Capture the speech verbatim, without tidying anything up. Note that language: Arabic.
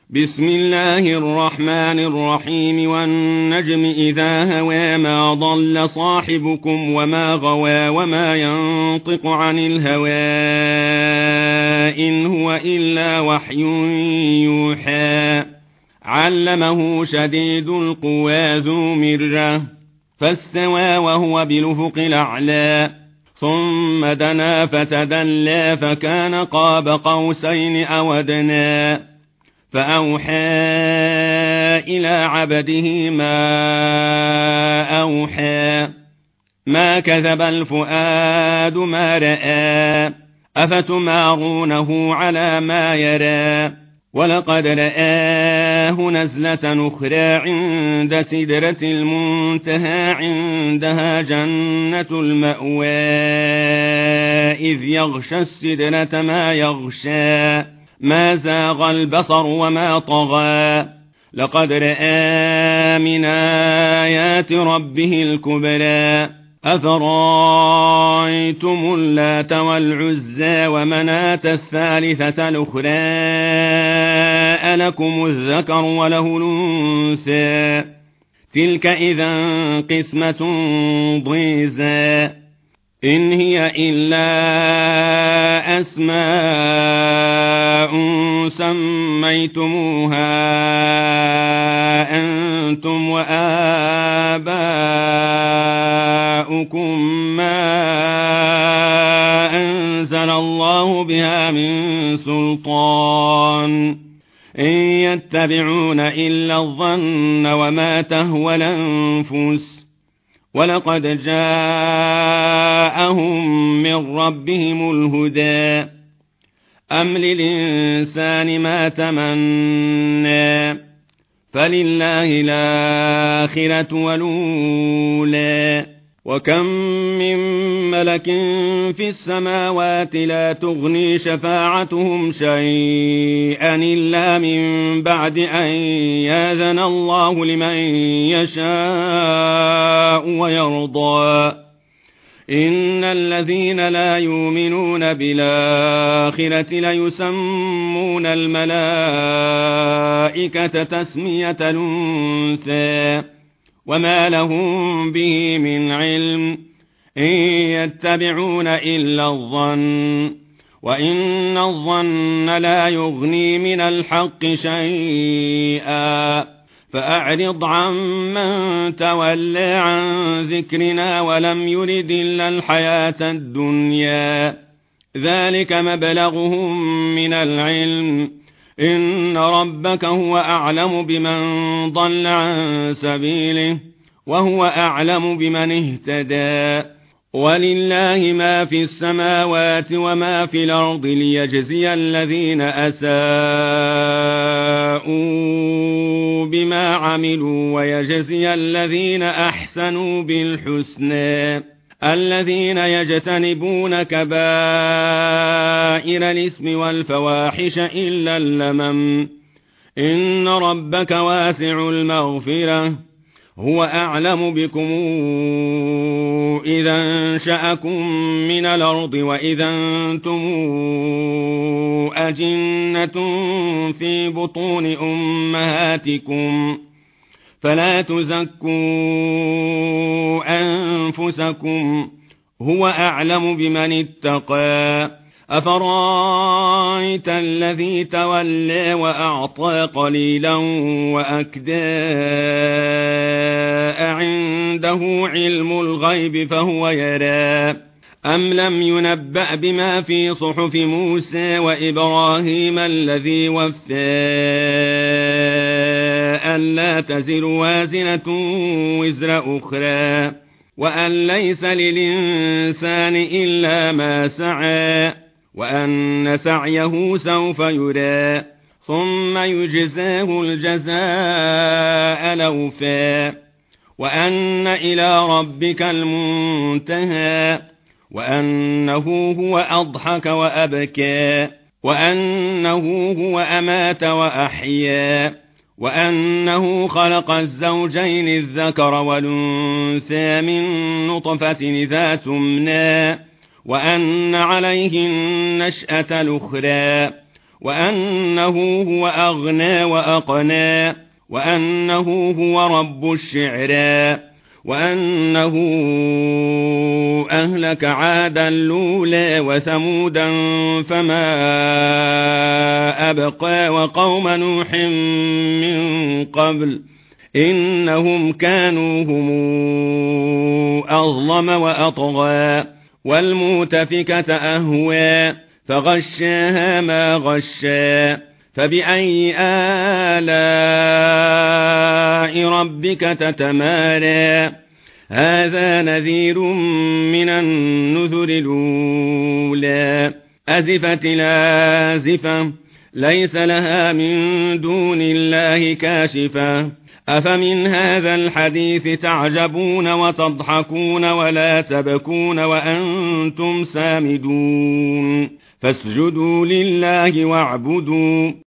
بسم الله الرحمن الرحيم والنجم إذا هوى ما ضل صاحبكم وما غوى وما ينطق عن الهوى إن هو إلا وحي يوحى علمه شديد القوى ذو مرة فاستوى وهو بالأفق الأعلى ثم دنا فتدلى فكان قاب قوسين أو أدنى فأوحى إلى عبده ما أوحى ما كذب الفؤاد ما رأى أفتمارونه على ما يرى ولقد رآه نزلة أخرى عند سدرة المنتهى عندها جنة المأوى إذ يغشى السدرة ما يغشى ما زاغ البصر وما طغى لقد رأى من آيات ربه الكبرى أفرأيتم اللات والعزى ومناة الثالثة الأخرى ألكم الذكر وله الأنثى تلك إذا قسمة ضيزى إن هي إلا أسماء سميتموها أنتم وآباؤكم ما أنزل الله بها من سلطان إن يتبعون إلا الظن وما تهوى الأنفس ولقد جاءهم من ربهم الهدى أم للإنسان ما تمنى فلله الآخرة والأولى وكم من ملك في السماوات لا تغني شفاعتهم شيئا إلا من بعد أن يأذن الله لمن يشاء ويرضى إن الذين لا يؤمنون بالآخرة ليسمون الملائكة تسمية الأنثى وما لهم به من علم إن يتبعون إلا الظن وإن الظن لا يغني من الحق شيئا فأعرض عمن تولى عن ذكرنا ولم يرد إلا الحياة الدنيا ذلك مبلغهم من العلم إن ربك هو أعلم بمن ضل عن سبيله وهو أعلم بمن اهتدى ولله ما في السماوات وما في الأرض ليجزي الذين أساءوا بما عملوا ويجزي الذين أحسنوا بالحسنى الذين يجتنبون كبائر الإثم والفواحش إلا اللمم إن ربك واسع المغفرة هو أعلم بكم إذا انشأكم من الأرض وإذا أنتم أجنة في بطون أمهاتكم فلا تزكوا أنفسكم هو أعلم بمن اتقى أفرأيت الذي تولى وأعطى قليلا وأكدى عنده علم الغيب فهو يرى أم لم ينبأ بما في صحف موسى وإبراهيم الذي وفى ألا تزر وازنة وزر أخرى وأن ليس للإنسان إلا ما سعى وأن سعيه سوف يرى ثم يجزاه الجزاء الأوفى وأن إلى ربك المنتهى وأنه هو أضحك وأبكى وأنه هو أمات وأحيا وأنه خلق الزوجين الذكر والأنثى من نطفة إذا تمنى وأن عليه النشأة الأخرى وأنه هو أغنى وأقنى وأنه هو رب الشعرى وأنه أهلك عادا الأولى وثمودا فما أبقى وقوم نوح من قبل إنهم كانوا هم أظلم وأطغى والمؤتفكة أهوى فغشاها ما غشا فبأي آلاء ربك تتمارى هذا نذير من النذر الأولى أزفت الآزفة ليس لها من دون الله كاشفة أفمن هذا الحديث تعجبون وتضحكون ولا تبكون وأنتم سامدون فاسجدوا لله واعبدوا